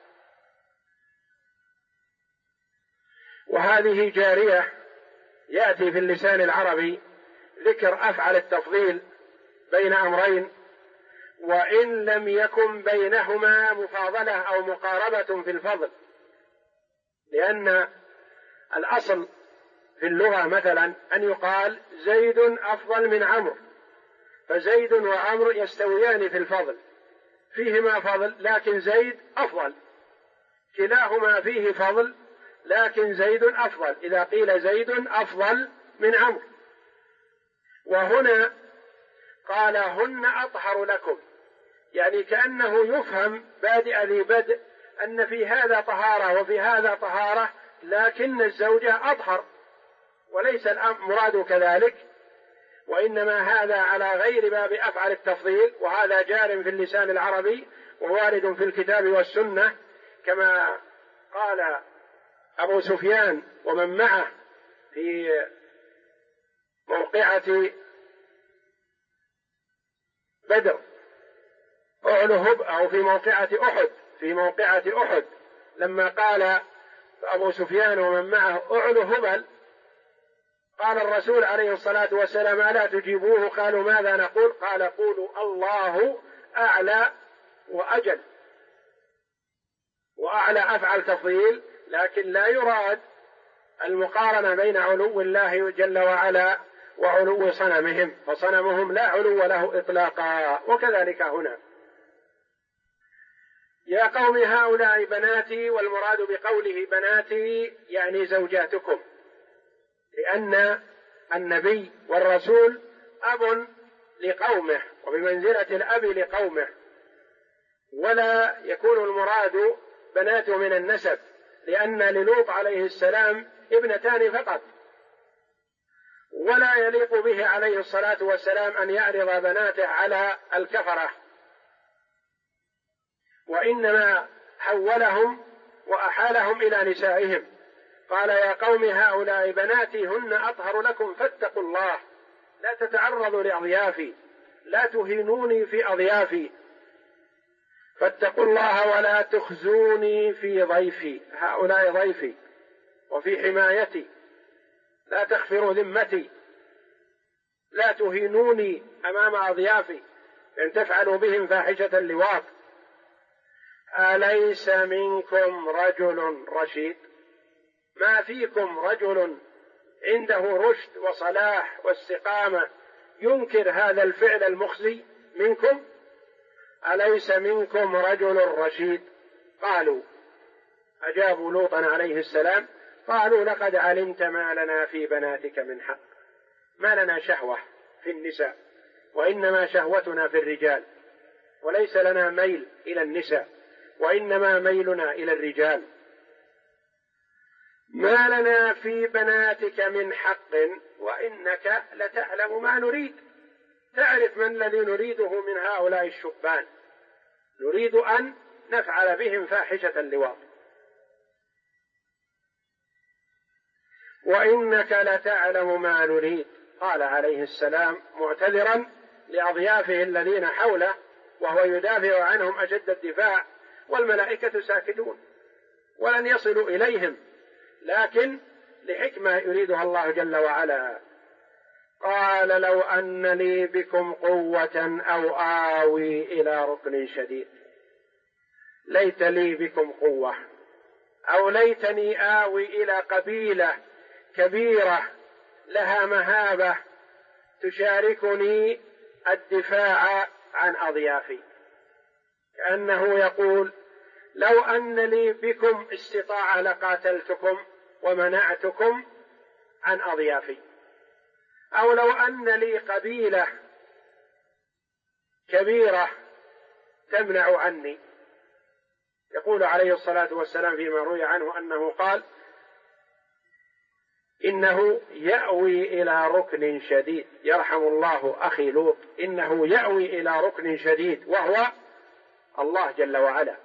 وهذه جارية يأتي في اللسان العربي ذكر أفعل التفضيل بين أمرين، وإن لم يكن بينهما مفاضلة أو مقاربة في الفضل، لأن الأصل في اللغة مثلا أن يقال زيد أفضل من عمرو، فزيد وعمرو يستويان في الفضل، فيهما فضل لكن زيد أفضل، كلاهما فيه فضل لكن زيد أفضل إذا قيل زيد أفضل من عمرو. وهنا قال هن أطهر لكم، يعني كأنه يفهم بادئ ذي بدء أن في هذا طهارة وفي هذا طهارة، لكن الزوجة أطهر، وليس المراد كذلك، وإنما هذا على غير باب أفعل التفضيل، وهذا جار في اللسان العربي ووارد في الكتاب والسنة، كما قال أبو سفيان ومن معه في موقعة بدر أعلهب، أو في موقعة أحد، في موقعة أحد لما قال أبو سفيان ومن معه أعلو هبل، قال الرسول عليه الصلاة والسلام ألا تجيبوه؟ قالوا ماذا نقول؟ قال قولوا الله أعلى وأجل. وأعلى أفعل تفضيل، لكن لا يراد المقارنة بين علو الله جل وعلا وعلو صنمهم، فصنمهم لا علو له إطلاقا. وكذلك هنا يا قوم هؤلاء بناتي، والمراد بقوله بناتي يعني زوجاتكم، لأن النبي والرسول أب لقومه وبمنزلة الأب لقومه، ولا يكون المراد بناته من النسب، لأن للوط عليه السلام ابنتان فقط، ولا يليق به عليه الصلاة والسلام أن يعرض بناته على الكفرة، وإنما حولهم وأحالهم إلى نسائهم. قال يا قوم هؤلاء بناتي هن أطهر لكم فاتقوا الله، لا تتعرضوا لأضيافي، لا تهينوني في أضيافي، فاتقوا الله ولا تخزوني في ضيفي، هؤلاء ضيفي وفي حمايتي، لا تغفروا ذمتي، لا تهينوني أمام أضيافي إن تفعلوا بهم فاحشة اللواط. أليس منكم رجل رشيد؟ ما فيكم رجل عنده رشد وصلاح واستقامة ينكر هذا الفعل المخزي منكم؟ أليس منكم رجل رشيد؟ قالوا، أجابوا لوطا عليه السلام قالوا لقد علمت ما لنا في بناتك من حق، ما لنا شهوة في النساء، وإنما شهوتنا في الرجال، وليس لنا ميل إلى النساء، وإنما ميلنا إلى الرجال. ما لنا في بناتك من حق وإنك لتعلم ما نريد، تعرف من الذي نريده من هؤلاء الشبان، نريد أن نفعل بهم فاحشة اللواط، وإنك لتعلم ما نريد. قال عليه السلام معتذرا لأضيافه الذين حوله وهو يدافع عنهم أشد الدفاع، والملائكة ساكتون ولن يصلوا إليهم، لكن لحكمة يريدها الله جل وعلا. قال لو أن لي بكم قوة أو آوي إلى ركن شديد. ليت لي بكم قوة، أو ليتني آوي إلى قبيلة كبيرة لها مهابة تشاركني الدفاع عن أضيافي. كأنه يقول لو أن لي بكم استطاعة لقاتلتكم ومنعتكم عن أضيافي، أو لو أن لي قبيلة كبيرة تمنع عني. يقول عليه الصلاة والسلام فيما روي عنه أنه قال إنه يأوي إلى ركن شديد، يرحم الله أخي لوط، إنه يأوي إلى ركن شديد وهو الله جل وعلا.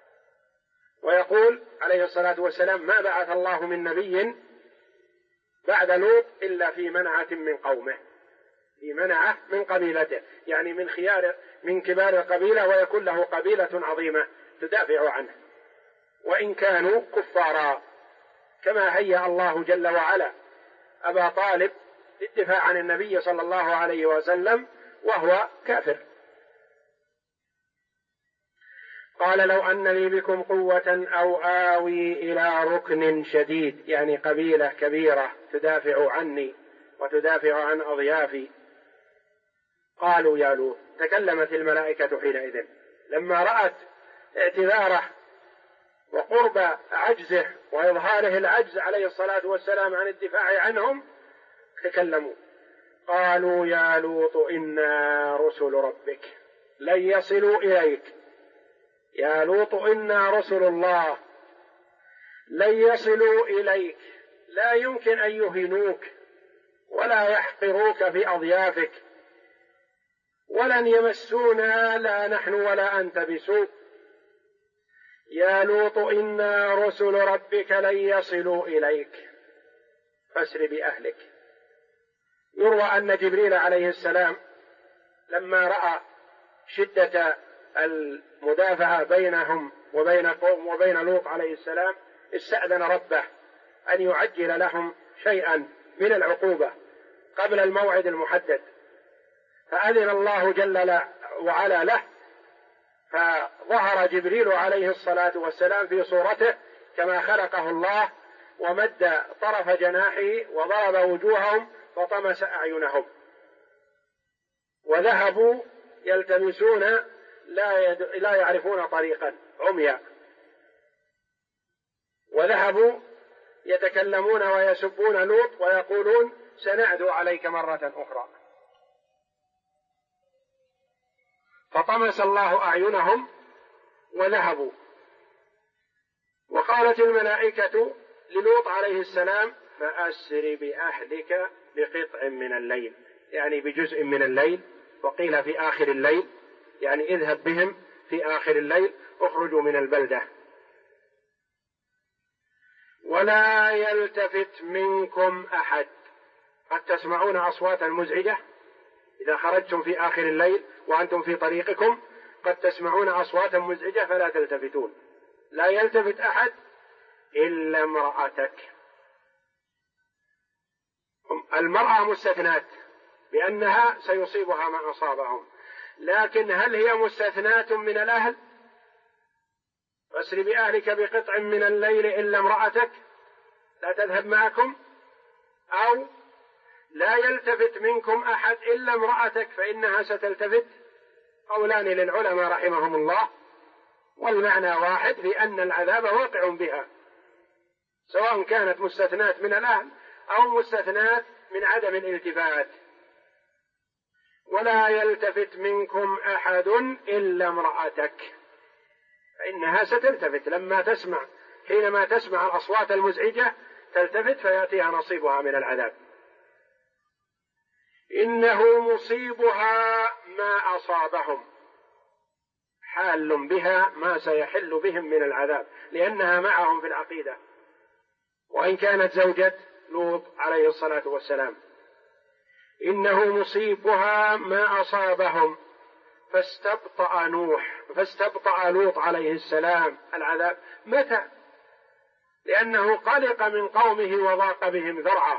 ويقول عليه الصلاة والسلام ما بعث الله من نبي بعد لوط إلا في منعة من قومه، في منعة من قبيلته، يعني من كبار القبيلة، ويكون له قبيلة عظيمة تدافع عنه وإن كانوا كفارا، كما هيأ الله جل وعلا أبا طالب للدفاع عن النبي صلى الله عليه وسلم وهو كافر. قال لو أن لي بكم قوة أو آوي إلى ركن شديد، يعني قبيلة كبيرة تدافع عني وتدافع عن أضيافي. قالوا يا لوط، تكلمت الملائكة حينئذ لما رأت اعتذاره وقرب عجزه وإظهاره العجز عليه الصلاة والسلام عن الدفاع عنهم، تكلموا قالوا يا لوط إنا رسل ربك لن يصلوا إليك. يا لوط إنا رسل الله لن يصلوا إليك، لا يمكن أن يهنوك ولا يحقروك في أضيافك، ولن يمسونا لا نحن ولا أنت بسوء. يا لوط إنا رسل ربك لن يصلوا إليك فاسر بأهلك. يروى أن جبريل عليه السلام لما رأى شدة المدافعة بينهم وبين قوم وبين لوط عليه السلام استأذن ربه أن يعجل لهم شيئا من العقوبة قبل الموعد المحدد، فأذن الله جل وعلا له، فظهر جبريل عليه الصلاة والسلام في صورته كما خلقه الله، ومد طرف جناحه وضرب وجوههم فطمس أعينهم، وذهبوا يلتمسون لا يعرفون طريقا عميا، وذهبوا يتكلمون ويسبون لوط ويقولون سنعدو عليك مرة أخرى، فطمس الله أعينهم وذهبوا. وقالت الملائكة للوط عليه السلام فأسر بأهلك بقطع من الليل، يعني بجزء من الليل، وقيل في آخر الليل، يعني اذهب بهم في آخر الليل، اخرجوا من البلدة، ولا يلتفت منكم أحد. قد تسمعون أصواتا مزعجة إذا خرجتم في آخر الليل وأنتم في طريقكم، قد تسمعون أصواتا مزعجة فلا تلتفتون. لا يلتفت أحد إلا امرأتك. المرأة مستثنات بأنها سيصيبها ما أصابهم، لكن هل هي مستثناة من الأهل؟ فاسر بأهلك بقطع من الليل إلا امرأتك لا تذهب معكم، أو لا يلتفت منكم أحد إلا امرأتك فإنها ستلتفت. قولان للعلماء رحمهم الله، والمعنى واحد في أن العذاب واقع بها، سواء كانت مستثنات من الأهل أو مستثنات من عدم الالتفات. ولا يلتفت منكم أحد إلا امرأتك، فإنها ستلتفت لما تسمع، حينما تسمع الأصوات المزعجة تلتفت فيأتيها نصيبها من العذاب. إنه مصيبها ما أصابهم، حال بها ما سيحل بهم من العذاب، لأنها معهم في العقيدة، وإن كانت زوجة لوط عليه الصلاة والسلام. إنه مصيبها ما أصابهم، فاستبطأ لوط عليه السلام العذاب. متى؟ لأنه قلق من قومه وضاق بهم ذرعا.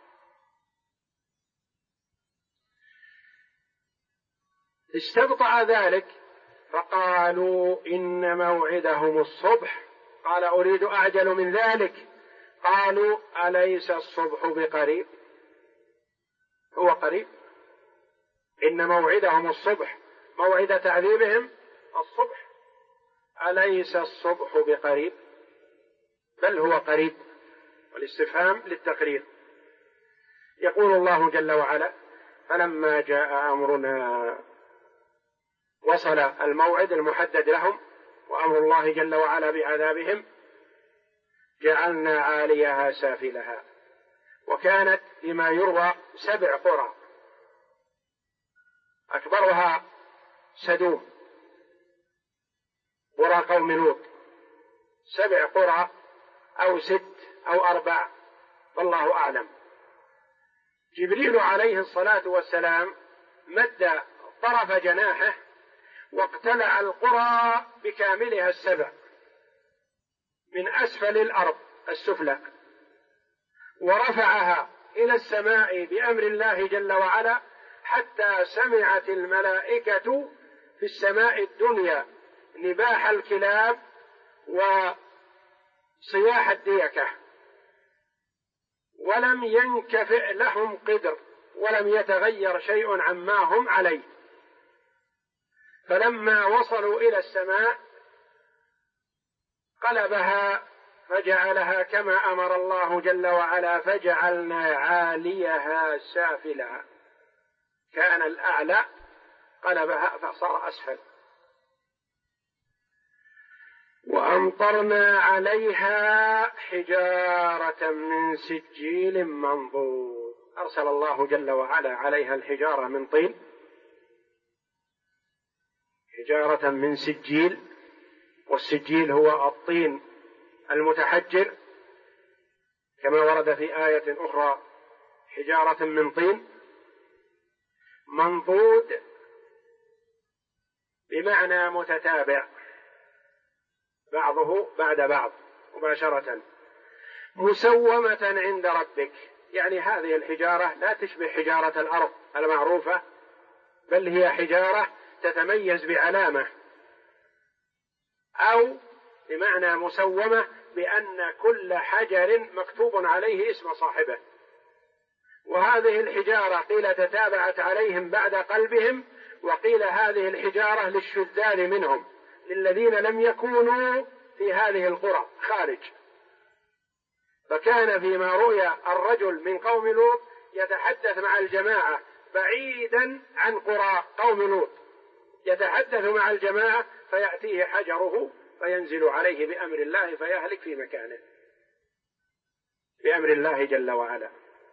استبطأ ذلك فقالوا إن موعدهم الصبح، قال أريد أعجل من ذلك. قالوا أليس الصبح بقريب؟ هو قريب، إن موعدهم الصبح، موعد تعذيبهم الصبح، أليس الصبح بقريب؟ بل هو قريب، والاستفهام للتقرير. يقول الله جل وعلا: فلما جاء أمرنا، وصل الموعد المحدد لهم وأمر الله جل وعلا بعذابهم، جعلنا عاليها سافلها. وكانت بما يروى 7 قرى، أكبرها سدوم، قرى قوم لوط، 7 قرى أو 6 أو 4 والله أعلم. جبريل عليه الصلاة والسلام مد طرف جناحه واقتلع القرى بكاملها 7 من أسفل الأرض السفلى، ورفعها إلى السماء بأمر الله جل وعلا، حتى سمعت الملائكة في السماء الدنيا نباح الكلاب وصياح الديكة، ولم ينكفئ لهم قدر، ولم يتغير شيء عما هم عليه. فلما وصلوا إلى السماء قلبها فجعلها كما أمر الله جل وعلا، فجعلنا عاليها سافلها، كان الأعلى قلبها فصار أسفل. وأمطرنا عليها حجارة من سجيل منضود، أرسل الله جل وعلا عليها الحجارة من طين، حجارة من سجيل، والسجيل هو الطين المتحجر، كما ورد في آية أخرى حجارة من طين منضود، بمعنى متتابع بعضه بعد بعض مباشرة، مسومة عند ربك. يعني هذه الحجارة لا تشبه حجارة الأرض المعروفة، بل هي حجارة تتميز بعلامة، أو بمعنى مسومة بأن كل حجر مكتوب عليه اسم صاحبه. وهذه الحجارة قيل تتابعت عليهم بعد قلبهم، وقيل هذه الحجارة للشذاذ منهم، للذين لم يكونوا في هذه القرى خارج. فكان فيما رؤي الرجل من قوم لوط يتحدث مع الجماعة بعيدا عن قرى قوم لوط، يتحدث مع الجماعة فيأتيه حجره فينزل عليه بأمر الله فيهلك في مكانه بأمر الله جل وعلا.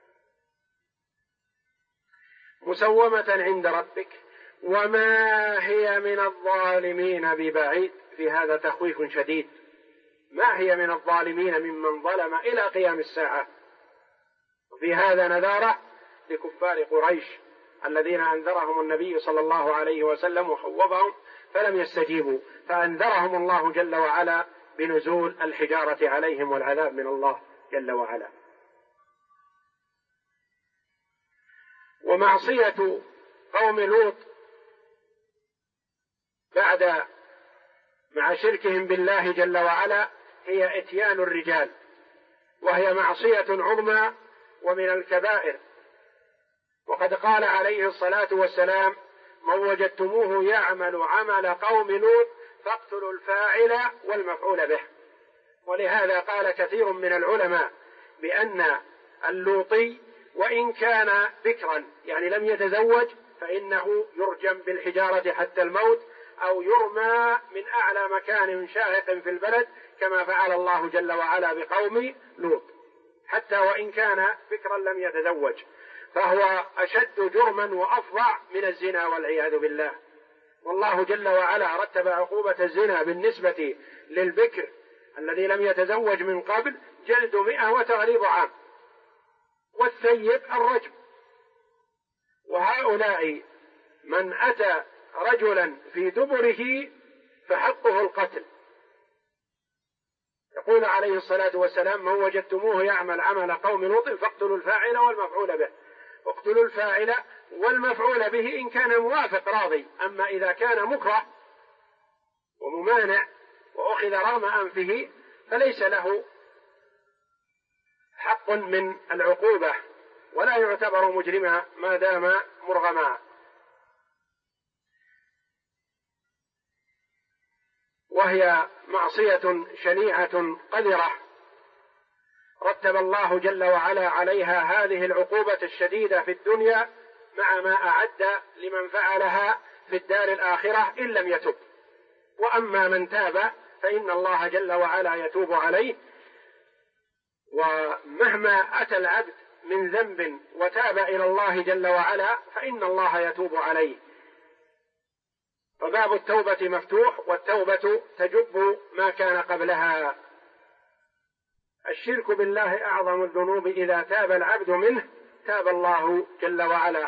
مسومة عند ربك وما هي من الظالمين ببعيد. في هذا تخويف شديد، ما هي من الظالمين ممن ظلم إلى قيام الساعة. وفي هذا نذارة لكفار قريش الذين أنذرهم النبي صلى الله عليه وسلم وخوفهم فلم يستجيبوا، فأنذرهم الله جل وعلا بنزول الحجارة عليهم والعذاب من الله جل وعلا. ومعصية قوم لوط بعد مع شركهم بالله جل وعلا هي إتيان الرجال، وهي معصية عظمى ومن الكبائر. وقد قال عليه الصلاة والسلام: من وجدتموه يعمل عمل قوم لوط فاقتلوا الفاعل والمفعول به. ولهذا قال كثير من العلماء بأن اللوطي وإن كان بكرا، يعني لم يتزوج، فإنه يرجم بالحجارة حتى الموت، أو يرمى من أعلى مكان شاهق في البلد كما فعل الله جل وعلا بقوم لوط، حتى وإن كان بكرا لم يتزوج، فهو أشد جرما وأفظع من الزنا والعياذ بالله. والله جل وعلا رتب عقوبة الزنا بالنسبة للبكر الذي لم يتزوج من قبل جلد 100 وتغريب عام، والثيب الرجم. وهؤلاء من أتى رجلا في دبره فحقه القتل. يقول عليه الصلاة والسلام: من وجدتموه يعمل عمل قوم لوط فاقتلوا الفاعل والمفعول به. اقتلوا الفاعل والمفعول به إن كان موافق راضي، أما إذا كان مكره وممانع وأخذ رغم أنفه فليس له حق من العقوبة ولا يعتبر مجرما ما دام مرغما. وهي معصية شنيعة قذرة رتب الله جل وعلا عليها هذه العقوبة الشديدة في الدنيا مع ما أعد لمن فعلها في الدار الآخرة إن لم يتب. وأما من تاب فإن الله جل وعلا يتوب عليه، ومهما أتى العبد من ذنب وتاب إلى الله جل وعلا فإن الله يتوب عليه. فباب التوبة مفتوح، والتوبة تجب ما كان قبلها. الشرك بالله أعظم الذنوب، إذا تاب العبد منه تاب الله جل وعلا